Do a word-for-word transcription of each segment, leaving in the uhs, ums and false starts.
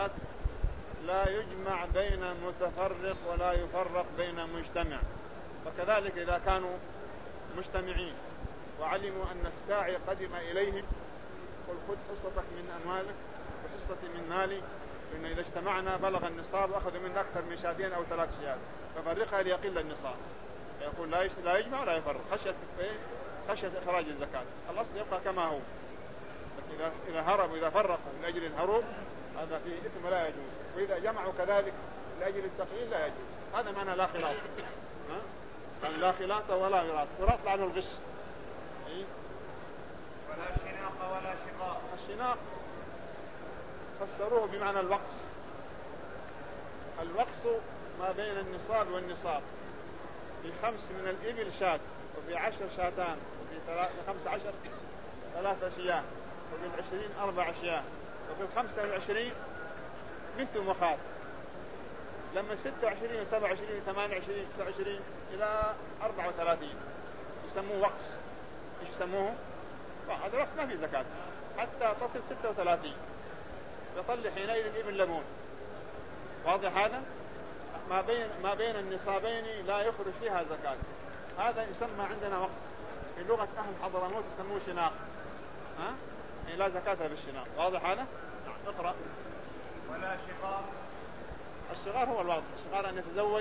الزكاة لا يجمع بين متفرق ولا يفرق بين مجتمع. وكذلك إذا كانوا مجتمعين وعلموا أن الساعي قدم إليهم قل خذ حصتك من أموالك وحصتي من مالي، لأن إذا اجتمعنا بلغ النصاب وأخذوا منه أكثر من شاتين أو ثلاث شيات ففرقها ليقل النصاب. يقول لا يجمع ولا يفرق خشية خشية إخراج الزكاة. الأصل يبقى كما هو. إذا إذا هربوا إذا فرقوا من أجل الهروب هذا فيه إثم لا يجوز، وإذا جمعوا كذلك لأجل التقليل لا يجوز. هذا معنى لا خلاط. لا خلاط ولا يراط. يراط لعنه الغش. ولا شناق ولا شقاق. الشناق فسروه بمعنى الوقص. الوقص ما بين النصاب والنصاب. في خمس من الإبل شاة، وفي عشر شاتان، وفي خمس عشر ثلاثة أشياء، وفي العشرين أربع أشياء، وفي الخمسة والعشرين بنت وخال. لما ستة وعشرين وسبعة وعشرين وثمانية وعشرين تسعة وعشرين إلى أربعة وثلاثين يسموه وقص. إيش يسموه؟ هذا وقص ما في زكاة حتى تصل ستة وثلاثين يطلع حينئذ ابن لبون. واضح هذا؟ ما بين ما بين النصابين لا يخرج فيها زكاة. هذا يسمى عندنا وقص. في لغة أهل حضرموت يسموه شناق. ها؟ يعني لا زكاة بالشناق. واضح هذا؟ نعم. اقرأ. ولا شقاق. الشغار هو الوضع. الشغار أن يتزوج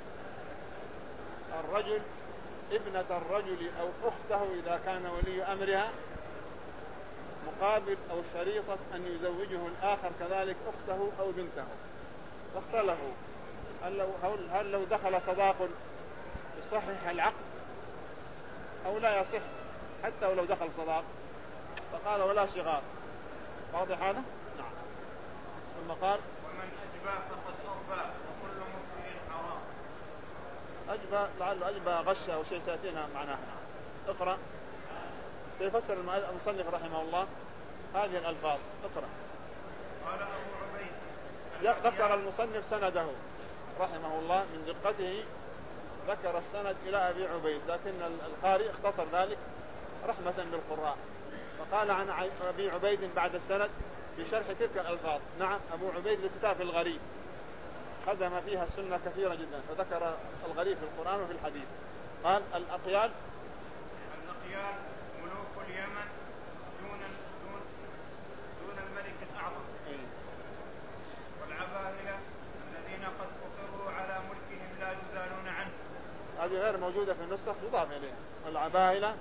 الرجل ابنة الرجل أو أخته إذا كان ولي أمرها مقابل أو شريطة أن يزوجه الآخر كذلك أخته أو بنته. فاختلفوا هل لو, هل لو دخل صداق يصحح العقد أو لا يصح حتى ولو دخل صداق. فقال ولا شغار. واضح هذا؟ نعم. ثم قال ومن أجبى فقد أربى وكل مسلم حرام. أجبى لعله أجبى غش أو شيء سيأتينا معناها. اقرأ. سيفسر المصنف رحمه الله هذه الألفاظ. اقرأ. قال أبو عبيد. ذكر المصنف سنده رحمه الله من دقته، ذكر السند إلى أبي عبيد، لكن القارئ اختصر ذلك رحمة بالقراء فقال عن أبي عبيد بعد السند في شرح تلك الألفاظ. نعم. أبو عبيد لكتاب في الغريب خدم فيها السنة كثيرة جدا فذكر الغريب في القرآن وفي الحديث. قال الأقيال. الأقيال ملوك اليمن دون دون دون الملك الأعظم. إيه؟ والعباهلة الذين قد أقروا على ملكهم لا يزالون عنه. هذه غير موجودة في النسخ يضاف إليه. العباهلة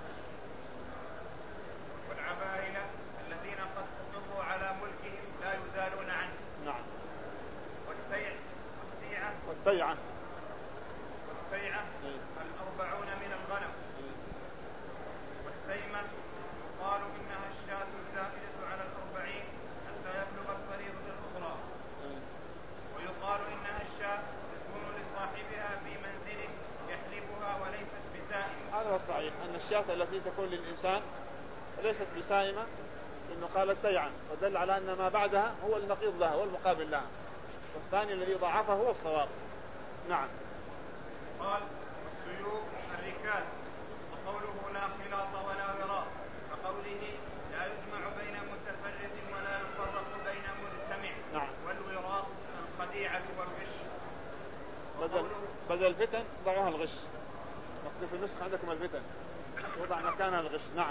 والعباهلة الذين قد أقروا على ملكهم لا يزالون عنه. نعم. والتيع والتيعة والتيعة والتيعة الأربعون من الغنم. والتيمة يقال إنها الشاة الزائدة على الأربعين حتى يبلغ الفريضة الأخرى. ويقال إنها الشاة تكون لصاحبها في منزله يحلبها وليست بسائمة. هذا هو الصحيح أن الشاة التي تكون للإنسان ليست بسائمة، لأنه قال التيعة ودل على أن ما بعدها هو النقيض لها والمقابل لها، والثاني الذي ضعفه هو الصواب. نعم. قال السيوف الركاز. وقوله لا خلاط ولا وراء كقوله لا يجمع بين متفرق ولا يفرق بين مجتمع. نعم. والوراء الخديعة والغش. بدل بدل الفتن ضعوها الغش. مكتوب في النسخ عندكم الفتن وضع مكانها الغش. نعم.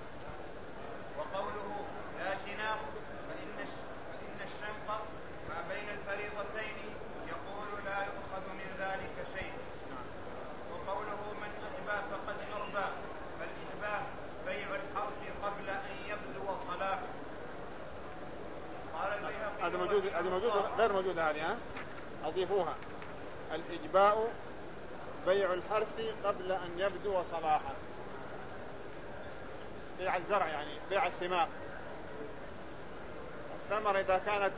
وقوله لا شناق فإن فإن الشنق ما بين الفريضتين يقول لا يؤخذ من ذلك شيء. وقوله من أجبى فقد أربى فالإجباء بيع الحرث قبل أن يبدو صلاحه. قال البيهقي هذا موجود، هذا موجود غير موجود هذه. ها أضيفوها. الإجباء بيع الحرث قبل أن يبدو صلاحه. بيع الزرع يعني بيع الثمار. الثمر إذا كانت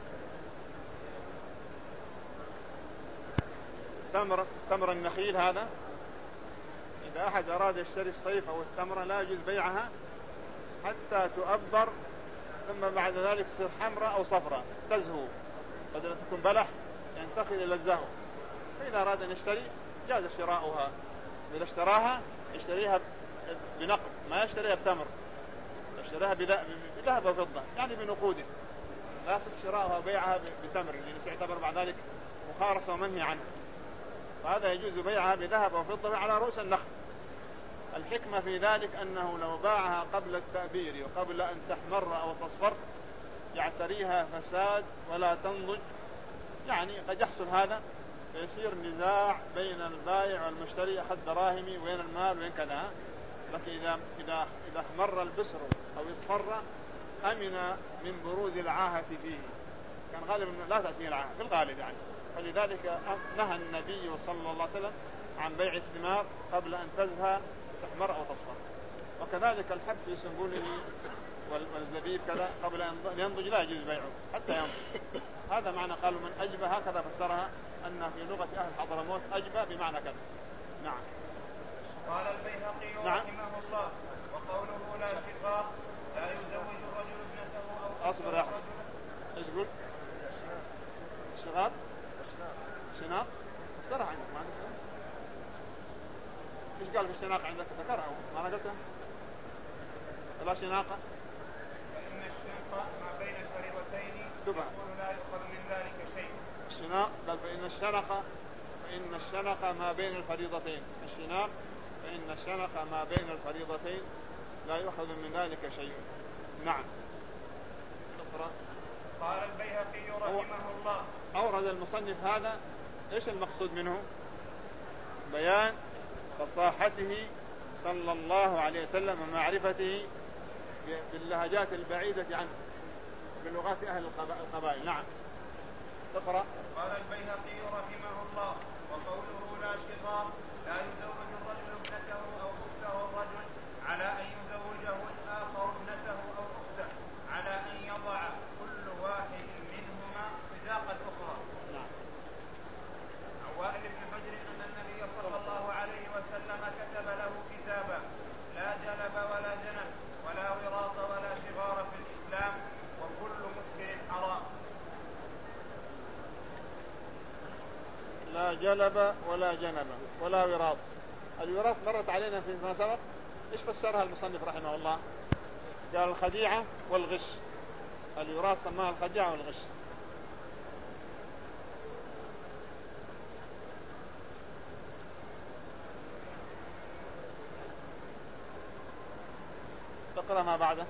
تمر تمر النخيل هذا إذا أحد أراد يشتري الصيف أو التمرة لا يجوز بيعها حتى تؤبر، ثم بعد ذلك تصير حمراء أو صفراء تزهو بدل أن تكون بلح ينتقل إلى الزهو. فإذا أراد أن يشتري جاز شراؤها. إذا اشتراها يشتريها بنقد، ما يشتريها بتمر، يشتريها بذهب وفضة يعني بنقود. لا يصح شراءها وبيعها بتمر، لأنه سيعتبر بعد ذلك مخارصة ومنهي عنه. فهذا يجوز بيعها بذهب وفضة على رؤوس النخل. الحكمة في ذلك أنه لو باعها قبل التأبير وقبل أن تحمر أو تصفر يعتريها فساد ولا تنضج، يعني قد يحصل هذا فيصير نزاع بين البائع والمشتري، أخذ دراهمي وين المال وين كذا. لكن إذا إذا إذا احمر البسر أو اصفر أمن من بروز العاهة فيه، كان غالبا لا تأتي العاهة في الغالب يعني. فلذلك نهى النبي صلى الله عليه وسلم عن بيع الثمار قبل أن تزهى تحمر أو تصفر. وكذلك الحب في سنبوله والزبيب كذا قبل أن ينضج لا يجوز بيعه حتى ينضج. هذا معنى قالوا من أجبى، هكذا فسرها أن في لغة أهل حضرموت أجبى بمعنى كذا. نعم. قال البيهقي نعم. رحمه الله وقوله لا شقاق لا يزوج الرجل ابنته أو أصبر يا أحمد. إيش قلت؟ شغاب؟ شناق؟ الصراحة عندك ما عندك. إيش قال في الشناقة عندك؟ ذكرها ما أنا قلتها؟ لا شناقة؟ فإن الشناقة ما بين الفريضتين يقول لا يؤخذ من ذلك شيء. الشناق قال فإن الشنقة فإن الشنقة ما بين الفريضتين. الشناق فإن الشنقة ما بين الفريضتين لا يؤخذ من ذلك شيء. نعم. اقرأ. قال البيهقي رحمه الله أورد المصنف هذا إيش المقصود منه؟ بيان فصاحته صلى الله عليه وسلم ومعرفته باللهجات البعيدة عنه بلغات أهل القبائل. نعم. اقرأ. قال البيهقي رحمه الله وقوله لا شقاق لا يزوج الرجل ابنته أو أخته الرجل على أن يزوجه الآخر ابنته أو أخته على أن يضع كل واحد منهما صداق الأخرى. نعم. عن وائل بن حجر أن النبي صلى الله عليه وسلم كتب له كتابا لا جلب ولا جنب ولا وراث ولا شغار في الإسلام وكل مسكر حرام. لا جلب ولا جنب ولا وراث. الوراث مرت علينا فيما سبق. إيش فسرها المصنف رحمه الله؟ قال الخديعة والغش. الوراث سماها الخديعة والغش. تقرأ ما بعده.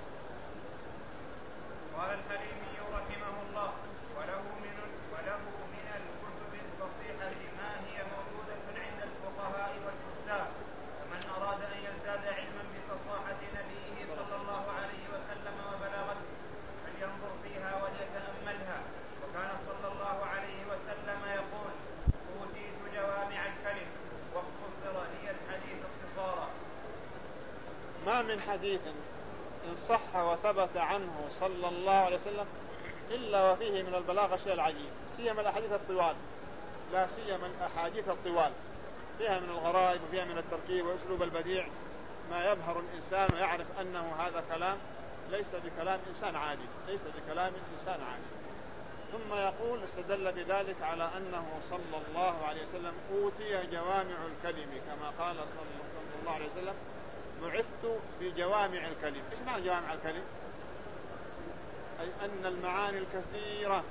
قال الحليمي رحمه الله وله من وله من الكتب الفصيحة ما هي موجودة عند الفقهاء والكتاب، فمن أراد أن يزداد علما بفصاحة نبيه صلى الله عليه وسلم وبلاغته فلينظر فيها وليتأملها. وكان صلى الله عليه وسلم يقول أوتيت جوامع الكلم واختصر لي الحديث اختصارا. ما من حديث إن صح وثبت عنه صلى الله عليه وسلم إلا وفيه من البلاغة شيء العجيب، سيما الأحاديث الطوال، لا سيما الأحاديث الطوال فيها من الغرائب وفيها من التركيب وأسلوب البديع ما يبهر الإنسان ويعرف أنه هذا كلام ليس بكلام إنسان عادي، ليس بكلام إنسان عادي. ثم يقول استدل بذلك على أنه صلى الله عليه وسلم أوتي جوامع الكلم، كما قال صلى الله عليه وسلم بعثت بجوامع الكلم. إيش معنى جوامع الكلم؟ أي أن المعاني الكثيرة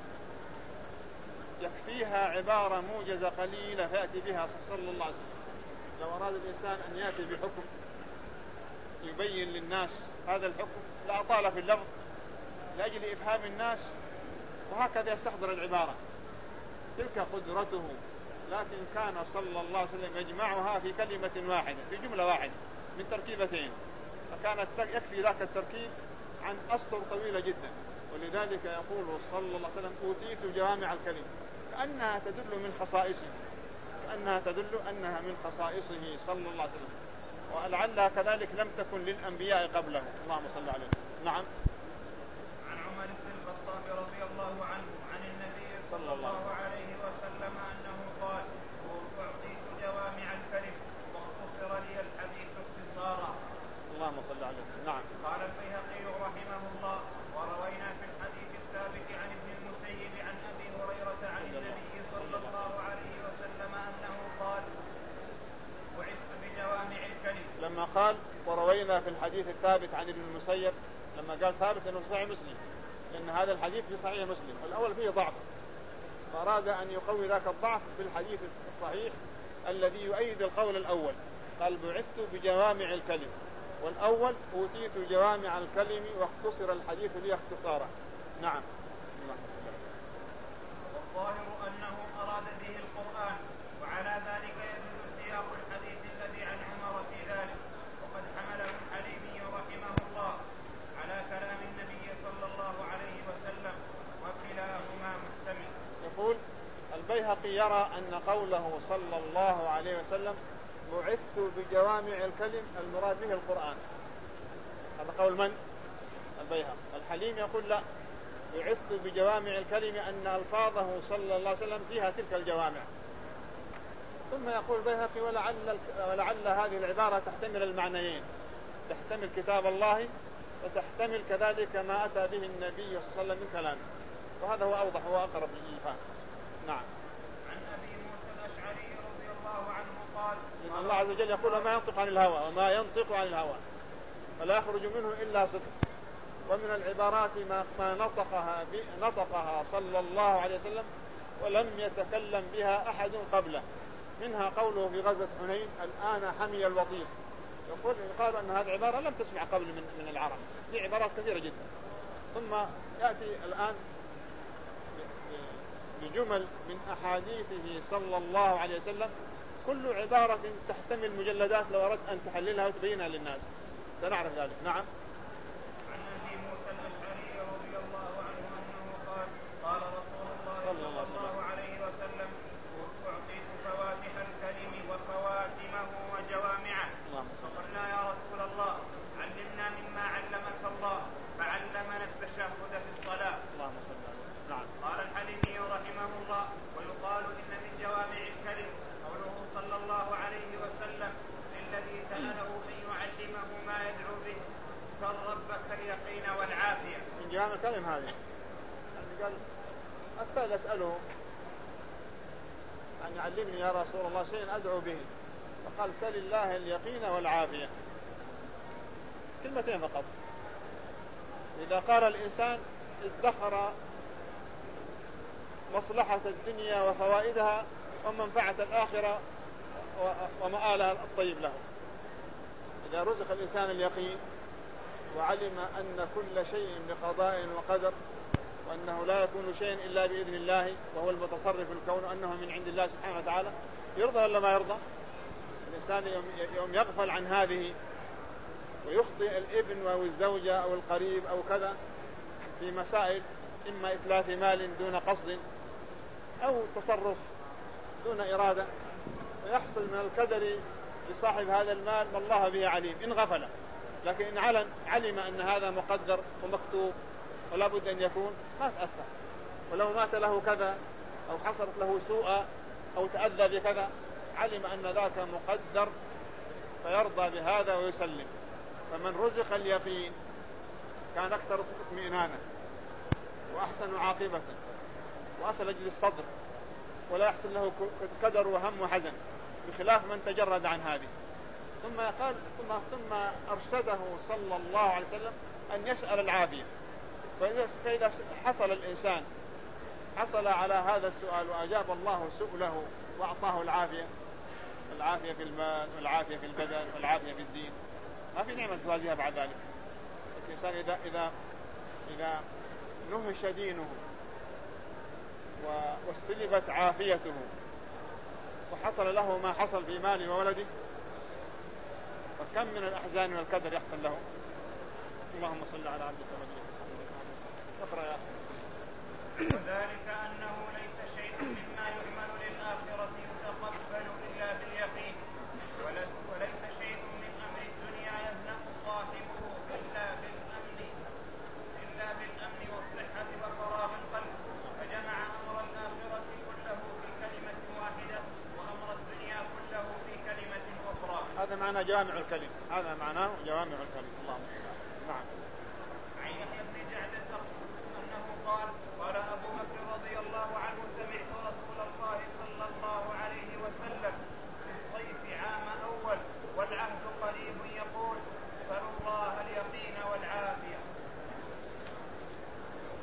يكفيها عبارة موجزة قليلة فيأتي بها صلى الله عليه وسلم. لو أراد الإنسان أن يأتي بحكم يبين للناس هذا الحكم لأطال في اللفظ لأجل إفهام الناس، وهكذا يستحضر العبارة، تلك قدرته. لكن كان صلى الله عليه وسلم يجمعها في كلمة واحدة في جملة واحدة من تركيبتين، فكانت يكفي ذاك التركيب عن أسطر طويلة جدا. ولذلك يقول صلى الله عليه وسلم أوتيت جوامع الكلم، كأنها تدل من خصائصه، كأنها تدل أنها من خصائصه صلى الله عليه وسلم، ولعلها كذلك لم تكن للأنبياء قبله. اللهم صل عليه. نعم. عن عمر بن الخطاب رضي الله عنه عن النبي صلى الله عليه وسلم أنه قال أعطيت جوامع الكلم واختصر لي الحديث اختصارا. اللهم صل عليه. نعم. قال البيهقي رحمه الله وروينا في الحديث السابق عن ابن المسيب عن أبي هريرة عن النبي صلى الله عليه وسلم أنه قال بعثت بجوامع الكلم. لما قال وروينا في الحديث الثابت عن ابن المسيب، لما قال ثابت انه صحيح مسلم، لأن هذا الحديث في صحيح مسلم، الأول فيه ضعف، فأراد أن يقوي ذاك الضعف بالحديث الصحيح الذي يؤيد القول الأول، قال بعثت بجوامع الكلم، والأول أوتيت جوامع الكلم واختصر الحديث لي اختصارا. نعم. والظاهر أنه أراد به القرآن، وعلى ذلك يدل سياق الحديث الذي عن عمر في ذلك، وقد حمله الحليمي رحمه الله على كلام النبي صلى الله عليه وسلم، وكلاهما محتمل. يقول البيهقي يرى أن قوله صلى الله عليه وسلم بعثت بجوامع الكلم المراد به القرآن، هذا قول من؟ البيهقي. الحليم يقول لا، بعثت بجوامع الكلم أن ألفاظه صلى الله عليه وسلم فيها تلك الجوامع. ثم يقول البيهقي ولعل, ولعل هذه العبارة تحتمل المعنيين، تحتمل كتاب الله وتحتمل كذلك ما أتى به النبي صلى الله عليه وسلم من كلامه، وهذا هو أوضح وأقرب للفهم. نعم. عن أبي موسى الأشعري رضي الله عنه قال إن الله عز وجل يقول ما ينطق عن الهوى وما ينطق عن الهوى فلا يخرج منه إلا صدق. ومن العبارات ما, ما نطقها, نطقها صلى الله عليه وسلم ولم يتكلم بها أحد قبله، منها قوله في غزوة حنين الآن حمي الوطيس، يقول قالوا أن هذه عبارة لم تسمع قبل من, من العرب، في عبارات كثيرة جدا. ثم يأتي الآن بجمل من أحاديثه صلى الله عليه وسلم كل عبارة تحتمل مجلدات لو أردت أن تحللها وتبينها للناس، سنعرف ذلك. نعم. عن أبي موسى الأشعري رضي الله عنه أنه قال قال رسول الله صلى الله عليه وسلم أعطيت فواتح الكلم وخواتمه وجوامعه، فقلنا يا رسول الله علمنا مما علمك الله، فعلمنا التشهد في الصلاة. اللهم صل على. نعم. قال الحليمي رحمه الله ويقال إن من جوامع الكلم قوله صلى الله عليه وسلم الذي سأله أن يعلمه ما يدعو به سر ربك اليقين والعافية. من جوامع الكلم هذه يعني قال السائل أسأله أن يعلمني يا رسول الله شيئا أدعو به، فقال سل الله اليقين والعافية، كلمتين فقط. إذا قال الإنسان ادخر مصلحة الدنيا وفوائدها ومنفعة الآخرة ومآلها الطيب له. إذا رزق الإنسان اليقين وعلم أن كل شيء بقضاء وقدر، وأنه لا يكون شيء إلا بإذن الله وهو المتصرف في الكون، وأنه من عند الله سبحانه وتعالى، يرضى ولا ما يرضى؟ الإنسان يوم يغفل عن هذه ويخطئ الابن أو الزوجة أو القريب أو كذا في مسائل إما إتلاف مال دون قصد أو تصرف دون إرادة، ويحصل من الكدر لصاحب هذا المال ما الله به عليم إن غفل. لكن إن علم, علم أن هذا مقدر ومكتوب ولا بد أن يكون، ما تأثر. ولو مات له كذا أو حصلت له سوء أو تأذى بكذا علم أن ذاك مقدر فيرضى بهذا ويسلم. فمن رزق اليقين كان أكثر اطمئنانا وأحسن عاقبة وأثلج للصدر ولا يحصل له كدر وهم وحزن، بخلاف من تجرد عن هذه. ثم قال ثم, ثم أرشده صلى الله عليه وسلم أن يسأل العافية. فإذا حصل الإنسان حصل على هذا السؤال وأجاب الله سؤله وأعطاه العافية، العافية في المال والعافية في البدن والعافية في الدين، ما في نعمة توازيها بعد ذلك. الإنسان إذا, إذا, إذا نهش دينه واستلبت عافيته وحصل له ما حصل في ماله وولده، فكم من الأحزان والكدر يحصل له. اللهم صل على عبدك ونبيك اقرأ يا أخي. وذلك أنه ليس شيء مما يعمل للآخرة يتقبل إلا باليقين، وليس شيء من أمر الدنيا يهنأ صاحبه إلا بالأمن إلا بالأمن والصحة وفراغ القلب، فجمع أمر الآخرة كله في كلمة واحدة وأمر الدنيا كله في كلمة أخرى. هذا معنى جوامع الكلم، هذا معناه جوامع الكلم. اللهم صل على. نعم. عن يحيى بن جعد أنه قال قال أبو بكر رضي الله عنه سمعت رسول الله صلى الله عليه وسلم في الصيف عام أول والعهد قريب يقول سلوا الله اليقين والعافية.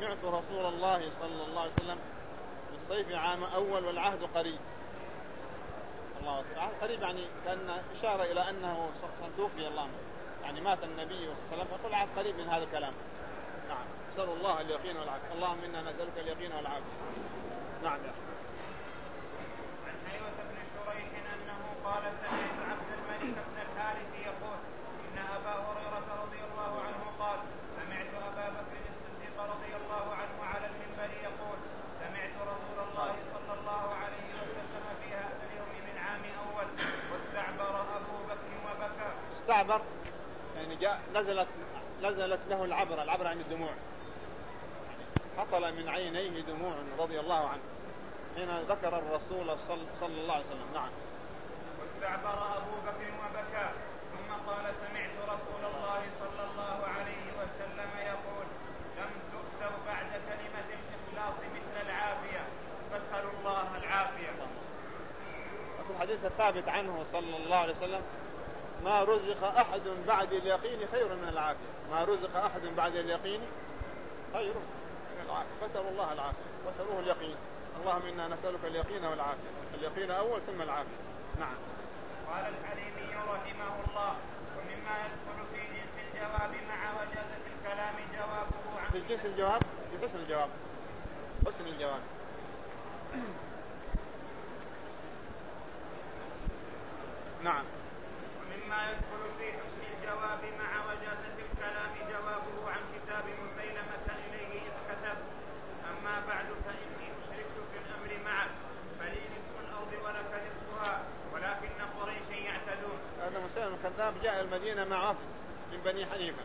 سمعت رسول الله صلى الله عليه وسلم بالصيف عام أول والعهد قريب. الله أكبر. العهد قريب يعني كان إشارة إلى أنه توفي الله، يعني مات النبي صلى الله عليه وسلم، فقل العهد قريب من هذا الكلام. نعم. نسأل الله اليقين والعافية. اللهم إنا نسألك اليقين والعافية. نعم يا أخي. عن حيوة بن شريح أنه قال سمعت عبد الملك بن الحارث يقول إن أبا هريرة رضي الله عنه قال سمعت أبا بكر الصديق رضي الله عنه على المنبر يقول سمعت رسول الله صلى الله عليه وسلم في هذا اليوم من عام أول واستعبر أبو بكر وبكى. استعبر يعني جاء نزلت نزلت له العبرة، العبرة عن الدموع، هطل من عينيه دموع رضي الله عنه حين ذكر الرسول صلى الله عليه وسلم. نعم. واستعبر أبو بكر وبكى ثم قال سمعت رسول الله صلى الله عليه وسلم يقول لم تؤتوا بعد كلمة الإخلاص مثل العافية فاسألوا الله العافية. وفي الحديث الثابت عنه صلى الله عليه وسلم ما رزق أحد بعد اليقين خير من العافية، ما رزق أحد بعد اليقين خير من العافية فاسألوا الله العافية واسألوه اليقين. اللهم إنا نسألك اليقين والعافية، اليقين أول ثم العافية. نعم. قال الحليمي رحمه الله ومما يدخل في جنس الجواب مع وجازة الكلام جوابه عن في جنس الجواب في حسن الجواب حسن الجواب نعم. ومما يدخل في حسن الجواب مع وجازة الكلام جوابه عن كتاب مسيلمة إليه إذ كتب أما بعد فإني أشركت في الأمر معك فلي نصف الأرض ولك نصفها ولكن قريشا يعتدون. هذا مسيلمة الكذاب جاء المدينة مع وفد من بني حنيفة،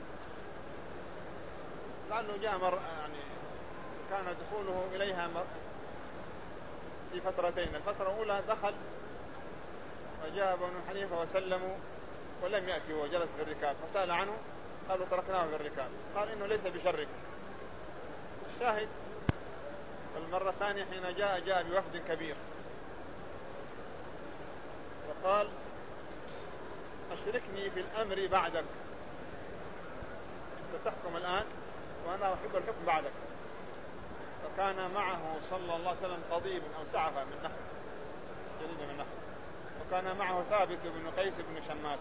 لأنه جاء مر يعني كان دخوله إليها مر في فترتين. الفترة الأولى دخل فجاء بنو حنيفة وسلموا ولم يأتي وجلس في الركاب فسأل عنه قالوا تركناه في الركاب، قال إنه ليس بشرك. الشاهد المرة الثانية حين جاء جاء بوفد كبير وقال أشركني في الأمر بعدك، أنت تحكم الآن وأنا أحب الحكم بعدك. فكان معه صلى الله عليه وسلم قضيب أو سعفة من نخل، جريدة من نخل، وكان معه ثابت بن قيس بن شماس.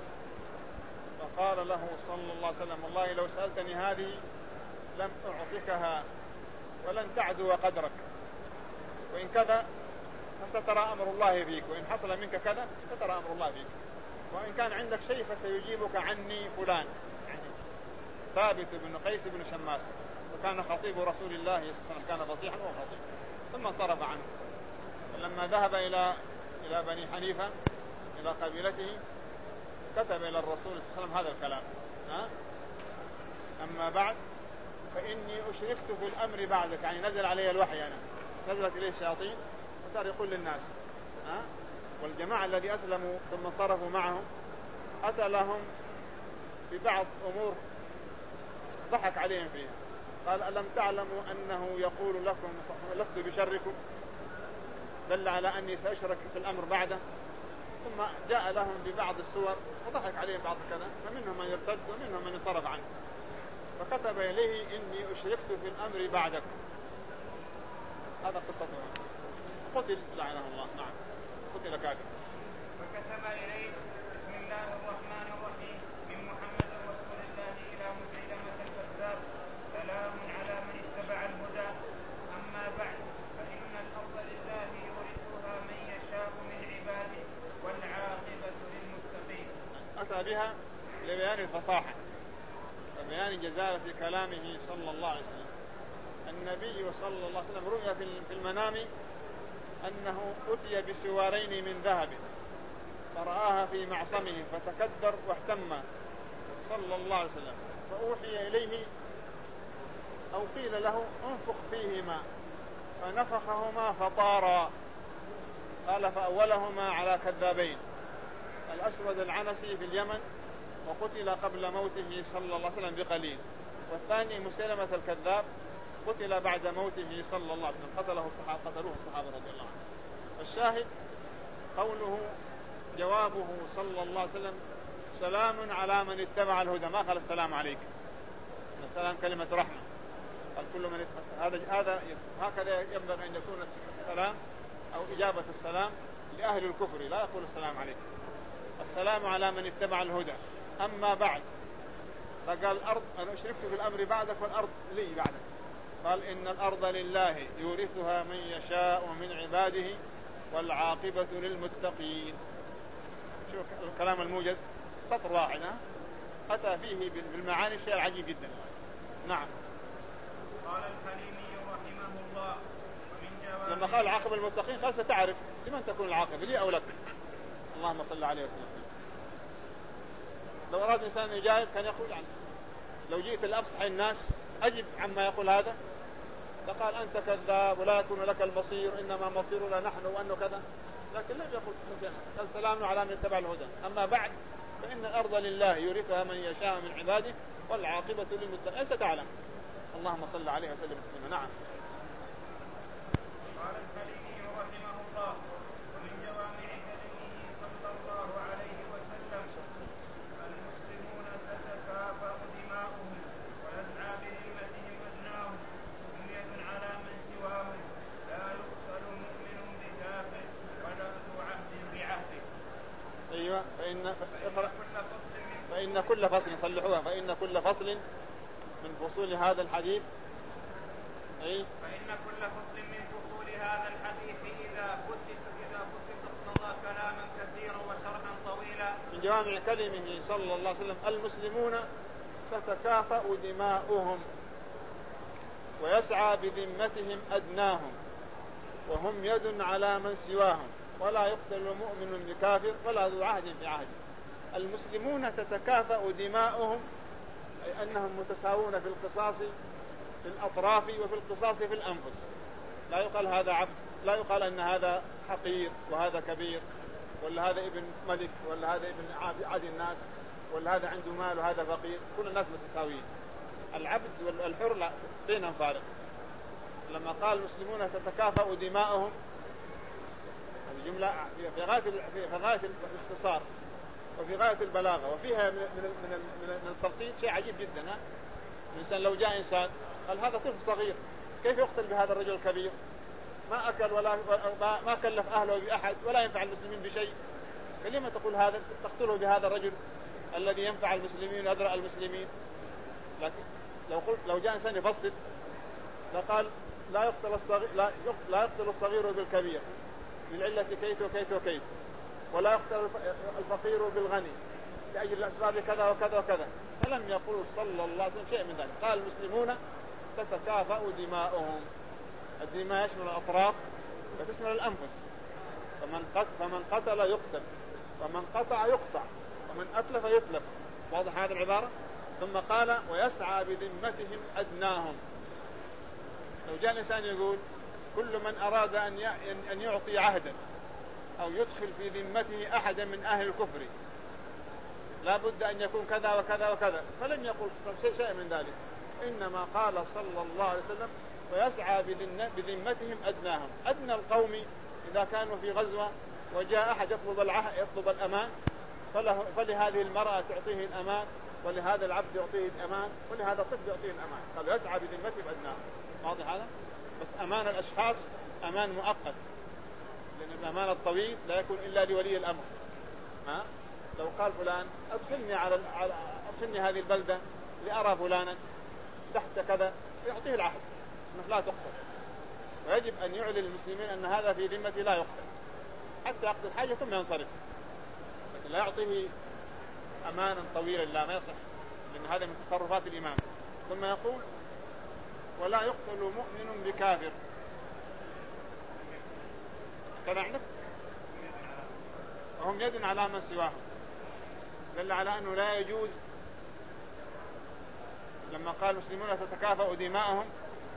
فقال له صلى الله عليه وسلم والله لو سألتني هذه لم أعطيكها ولن تعدو قدرك، وإن كذا فسترى أمر الله فيك، وإن حصل منك كذا سترى أمر الله فيك، وإن كان عندك شيء فسيجيبك عني فلان، يعني ثابت بن قيس بن شماس، وكان خطيب رسول الله صلى الله عليه وسلم، كان فصيحا وخطيب. ثم انصرف عنه. فلما ذهب إلى إلى بني حنيفة إلى قبيلته كتب إلى الرسول صلى الله عليه وسلم هذا الكلام. ها؟ أما بعد فإني أشركت في الأمر بعدك، يعني نزل علي الوحي، أنا نزلت إليه الشياطين وصار يقول للناس. ها؟ والجماعة الذي أسلموا ثم صرفوا معهم أتى لهم ببعض أمور ضحك عليهم فيها. قال ألم تعلموا أنه يقول لكم لست بشركم، دل على أني سأشرك في الأمر بعده. ثم جاء لهم ببعض السور وضحك عليهم بعض كذا، فمنهم من يرتد ومنهم من يصرف عنه. فكتب إليه إني أشركت في الأمر بعدك. هذا قصته. قتل لعنه الله. نعم، قتل كافر. فكتب إليه بسم الله الرحمن الرحيم من محمد رسول الله إلى مسيلمة الكذاب سلام على من اتبع الهدى أما بعد فإن الأرض لله يورثها من يشاء من عباده والعاقبة للمتقين. أتى بها لبيان الفصاحة وبيان جزالة كلامه صلى الله عليه وسلم. النبي صلى الله عليه وسلم رؤيا في المنام أنه أتي بسوارين من ذهب فرآها في معصمه فتكدر واحتم صلى الله عليه وسلم، فأوحي إليه أو قيل له انفخ فيهما فنفخهما فطارا. قال فأولهما على كذابين، الأسود العنسي في اليمن وقتل قبل موته صلى الله عليه وسلم بقليل، والثاني مسيلمة الكذاب قتل بعد موته صلى الله عليه وسلم، قتله الصحابة قتلوه الصحابة رضي الله عنهم. الشاهد قوله جوابه صلى الله عليه وسلم سلام على من اتبع الهدى، ما قال السلام عليك، السلام كلمة رحمة، قال كل من هذا هذا هكذا ينبغي أن يكون السلام أو إجابة السلام لأهل الكفر، لا يقول السلام عليكم، السلام على من اتبع الهدى. أما بعد، فقال الأرض أنا أشركت في الأمر بعدك والأرض لي بعدك. قال إن الأرض لله يورثها من يشاء من عباده والعاقبة للمتقين. شو الكلام الموجز، سطر واحد أتى فيه بالمعاني شيء عجيب جدا. نعم. قال الحليمي رحمه الله ومن جواب لما قال العاقبة للمتقين قال ستعرف لمن تكون العاقبة، لي أو لك. اللهم صل عليه وسلم. لو أراد إنسان يجاوب كان يقول عنه، لو جئت لأفصح الناس أجب عما يقول هذا، فقال أنت كذاب ولا يكون لك المصير، إنما مصيرنا نحن وأنه كذا، لكن لم يقول قال سلام على من اتبع الهدى. أما بعد فإن الأرض لله يورثها من يشاء من عباده والعاقبة للمتقين. ستعلم. اللهم صل عليه وسلم وسلم. نعم. قال الحليمي رحمه الله ومن جوامع كلمه صلى الله عليه وسلم المسلمون تتكافأ دماؤهم ويسعى بذمتهم أدناهم هم يد على من سواهم لا يقتل مؤمن بكافر ولا ذو عهد بعهده. أيوة. فإن فإن فإن كل فصل صلحوها فإن كل فصل من فصول هذا الحديث أي فإن كل فصل من فصول هذا الحديث إذا بسط إذا بسط اقتضى كلاما كثيرا وشرحا طويلا. من جوامع كلمه صلى الله عليه وسلم المسلمون تتكافأ دماؤهم ويسعى بذمتهم أدناهم وهم يد على من سواهم ولا يقتل مؤمن بكافر ولا ذو عهد بعهد. المسلمون تتكافأ دماؤهم أي أنهم متساوون في القصاص في الأطراف وفي القصاص في الأنفس. لا يقال هذا عبد، لا يقال أن هذا حقير وهذا كبير، ولا هذا ابن ملك ولا هذا ابن عادي الناس، ولا هذا عنده مال وهذا فقير. كل الناس متساويين. العبد والحر لا بينهم فارق. لما قال المسلمون تتكافأ دماؤهم الجملة في غاية في غاية الاختصار وفي غاية البلاغة وفيها من من من التفصيل شيء عجيب جدا. ها الإنسان لو جاء إنسان قال هذا طفل صغير كيف يقتل بهذا الرجل الكبير؟ ما أكل ولا ما كلف أهله بأحد ولا ينفع المسلمين بشيء، فلما تقول هذا تقتله بهذا الرجل الذي ينفع المسلمين ويدرأ المسلمين؟ لكن لو قلت لو جاء إنسان يفصل لقال لا يقتل الصغير لا يقتل, لا يقتل الصغير بالكبير للعلة كيت وكيت وكيت، ولا يقتل الفقير بالغني لأجل الأسباب كذا وكذا وكذا. فلم يقول صلى الله عليه وسلم شيء من ذلك. قال المسلمون تتكافأ دماؤهم. الدماء يشمل الأطراف وتشمل الأنفس. فمن قتل, فمن قتل يقتل، ومن قطع يقطع، ومن أتلف يتلف. واضح هذه العبارة؟ ثم قال ويسعى بذمتهم أدناهم. لو جاء الإنسان يقول كل من أراد أن يعطي عهدا أو يدخل في ذمته أحدا من أهل الكفر لا بد أن يكون كذا وكذا وكذا، فلم يقل شيء شيء من ذلك. إنما قال صلى الله عليه وسلم ويسعى بذمتهم أدناهم. أدنى القوم إذا كانوا في غزوة وجاء أحد يطلب العهد يطلب الأمان فله فلهذه المرأة تعطيه الأمان، ولهذا العبد يعطيه الأمان، ولهذا الطفل يعطيه الأمان. قال يسعى بذمتهم أدناهم. واضح هذا؟ بس أمان الأشخاص أمان مؤقت، لأن الأمان الطويل لا يكون إلا لولي الأمر. ها؟ لو قال فلان أدخلني على أدخلني هذه البلدة لأرى فلانا تحت كذا يعطيه العهد أنه لا تقتل، ويجب أن يعلن المسلمين أن هذا في ذمته لا يقتل حتى يقضي الحاجة ثم ينصرف، لكن لا يعطيه أمانا طويلا لا ما يصح، لأن هذا من تصرفات الإمام. ثم يقول ولا يقتل مؤمن بكافر. تبعنك وهم يد على من سواهم، دل على أنه لا يجوز. لما قال المسلمون تتكافأ دماءهم،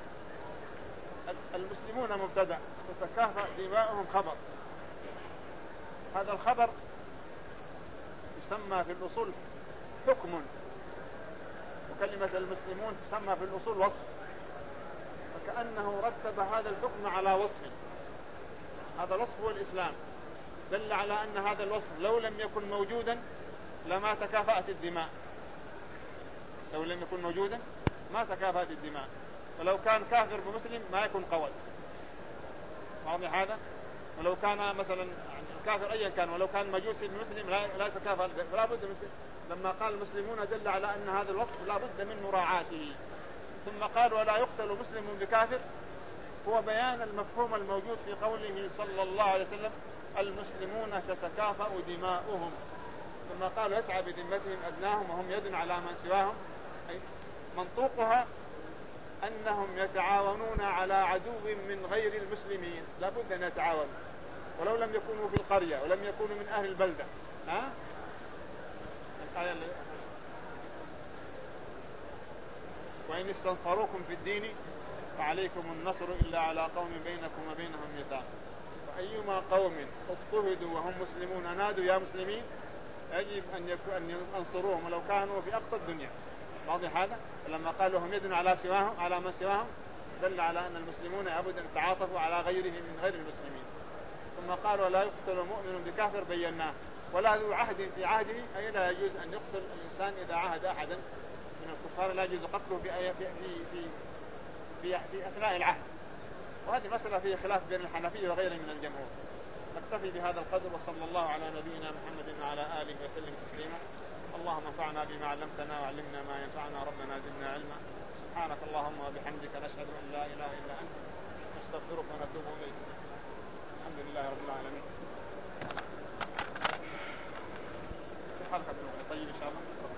المسلمون مبتدأ، تتكافأ دماءهم خبر. هذا الخبر يسمى في الأصول حكم، وكلمة المسلمون تسمى في الأصول وصف، فكأنه رتب هذا الحكم على وصف. هذا الوصف هو الإسلام، دل على أن هذا الوصف لو لم يكن موجودا لما تكافأت الدماء، لو لم يكن موجودا ما تكافأت الدماء. ولو كان كافر بمسلم ما يكون قول. واضح هذا؟ ولو كان مثلا يعني الكافر أيا كان، ولو كان مجوسي بمسلم لا لا يتكافر، فلا بد من. لما قال المسلمون دل على أن هذا الوصف لا بد من مراعاته. ثم قال ولا يقتل مسلم بكافر، هو بيان المفهوم الموجود في قوله صلى الله عليه وسلم المسلمون تتكافأ دماؤهم. ثم قال يسعى بذمتهم أدناهم وهم يد على من سواهم، أي منطوقها أنهم يتعاونون على عدو من غير المسلمين، لا بد أن يتعاونوا ولو لم يكونوا في القرية ولم يكونوا من أهل البلدة. ها؟ الآية اللي... وإن استنصروكم في الدين فعليكم النصر إلا على قوم بينكم وبينهم ميثاق. فأيما قوم اضطهدوا وهم مسلمون نادوا يا مسلمين يجب أن يكون أن ينصروهم ولو كانوا في أقصى الدنيا. واضح هذا؟ لما قالوا هم يدن على سواهم على من سواهم دل على أن المسلمون لابد أن يتعاطفوا على غيرهم من غير المسلمين. ثم قال ولا يقتل مؤمن بكافر بيناه، ولا ذو عهد في عهده، أي لا يجوز أن يقتل الإنسان إذا عهد أحدا من الكفار، لا يجوز قتله في في في في, في أثناء العهد. وهذه مسألة فيها خلاف بين الحنفية وغيره من الجمهور. نكتفي بهذا القدر، وصلى الله على نبينا محمد وعلى آله وسلم تسليما. اللهم انفعنا بما علمتنا وعلمنا ما ينفعنا، ربنا زدنا علما. سبحانك اللهم وبحمدك نشهد أن لا إله إلا أنت نستغفرك ونتوب إليك. الحمد لله رب العالمين. في حلقة طيب إن شاء الله.